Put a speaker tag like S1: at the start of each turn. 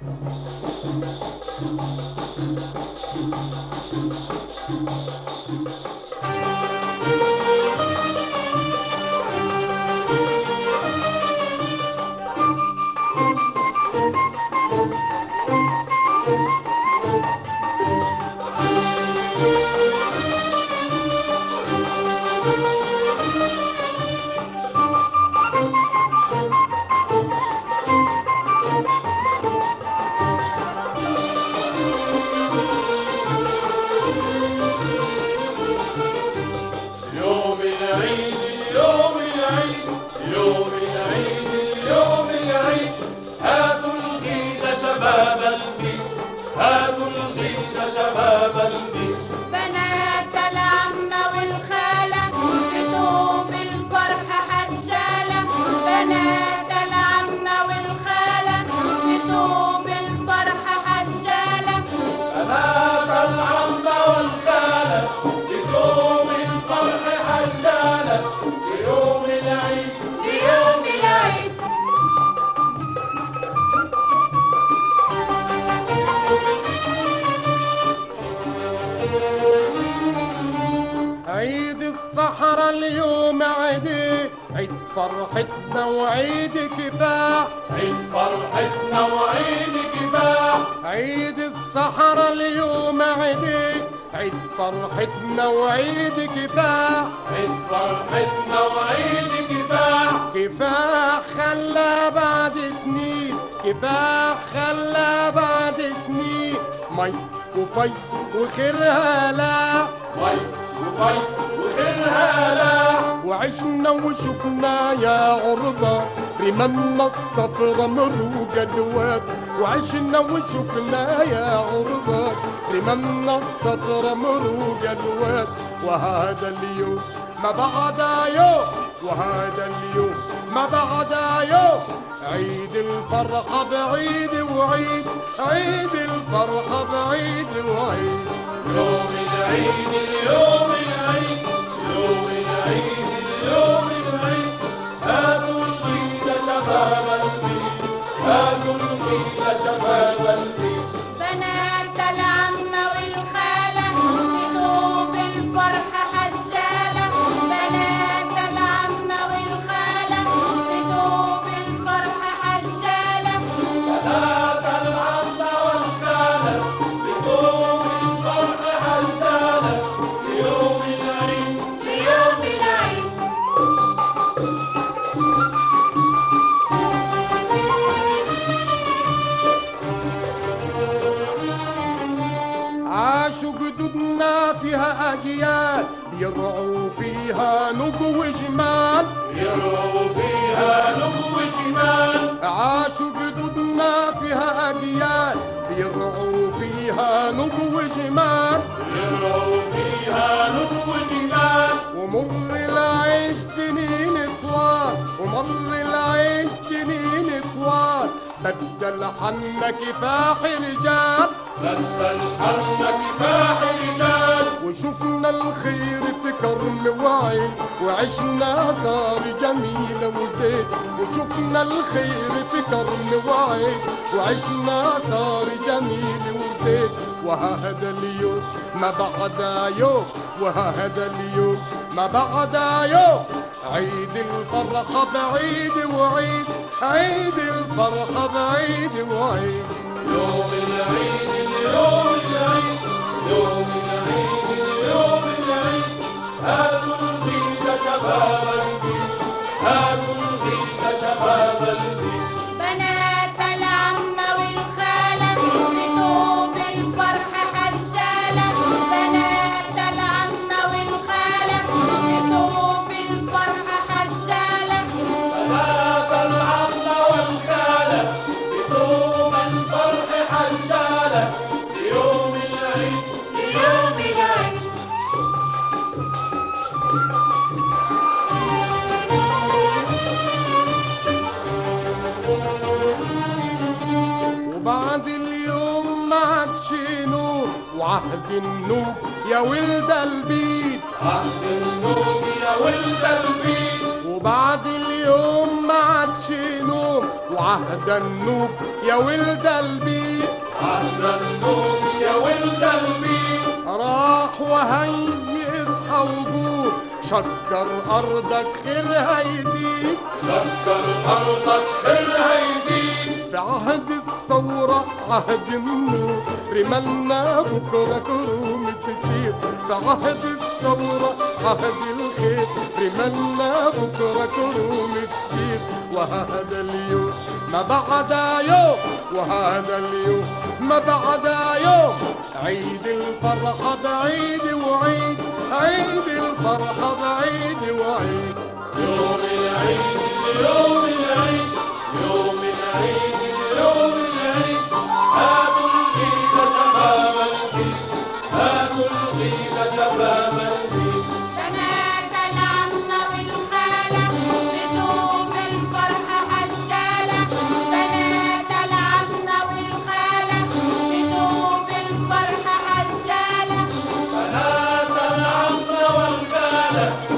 S1: اليوم عيدي، عيد فرحتنا وعيد كفاح،
S2: عيد فرحتنا وعيد كفاح.
S1: عيد الصحراء اليوم عيدي، عيد فرحتنا وعيد كفاح،
S2: عيد فرحتنا وعيد كفاح.
S1: كفاح خلى بعد سنين، كفاح خلى بعد سنين مي وفي وخيرها لاح،
S2: مي وفي وخيرها لاح.
S1: وعشنا وشفنا يا عربة رمالنا الصفرا مروق الواد، وعشنا وشفنا يا عربة رمالنا الصفرا مروق الواد. وهذا اليوم ما بعد يوم، وهذا اليوم ما بعد يوم، عيد الفرحة بعيد وعيد، عيد الفرحة بعيد وعيد.
S2: يوم العيد اليوم العيد، يوم العيد اليوم العيد. هاتوا العيد شباب البيت، هاتوا العيد شباب البيت.
S3: بنات العم والخالة بثوب الفرحة حجالة، بنات العم والخالة بثوب الفرحة حجالة،
S2: بنات العم والخالة بثوب الفرحة حجالة. ليوم العيد،
S3: ليوم العيد.
S1: عاشوا جدودنا فيها أجيال يرعوا فيها نجو جمال،
S2: يرعوا فيها نجو شمال.
S1: عاشوا جدودنا فيها أجيال يرعوا فيها نجو جمال،
S2: يرعوا فيها نجو جمال.
S1: ومر العيش سنين طوال، ومر العيش سنين طوال، بدل حنا كفاح رجال،
S2: بدل حنا كفاح رجال.
S1: وشفنا الخير في كرم وعين، وعشنا صار جميل وزين، وشفنا الخير في كرم وعين، وعشنا صار جميل وزين. وهذا اليوم ما بعد يوم، وهذا اليوم ما بعد يوم، عيد الفرحة بعيد وعيد، عيد الفرحة بعيد وعيد.
S2: يوم العيد اليوم العيد، يوم العيد اليوم العيد. هاتوا العيد شباب البيت، هاتوا العيد شباب البيت.
S3: بنات العم والخالة بثوب الفرحة حجالة، بنات العم والخالة بثوب الفرحة حجالة،
S2: بنات العم والخالة بثوب الفرح حجالة. ليوم العيد،
S3: ليوم العيد.
S1: وبعد اليوم ما عادش نور، وعهد النور يا ولد البيت،
S2: عهد النوم يا ولد البيت.
S1: وبعد اليوم ما عادش نوم وعهد النوب يا ولد البيت
S2: عهد النوم يا ولد البيت
S1: راح وهي اصحى وجوه شكر ارضك خيرها يزيد
S2: شكر أرضك خيرها يزيد
S1: في عهد الثورة عهد النور رمالنا بكرة كروم تفيد في عهد الثورة عهد الخير رمالنا بكرة كروم تفيد وهذا اليوم ما بعد يوم وهذا اليوم ما بعد يوم عيد الفرحة بعيد وعيد عيد الفرحة بعيد وعيد
S2: يوم العيد يوم العيد يوم العيد يوم العيد هاتوا الغيث شباب البيت هاتوا الغيث شباب البيت
S3: بنات العم والخالة بدوم الفرحة حشالة بنات العم والخالة بدوم الفرحة حشالة
S2: بنات العم والخالة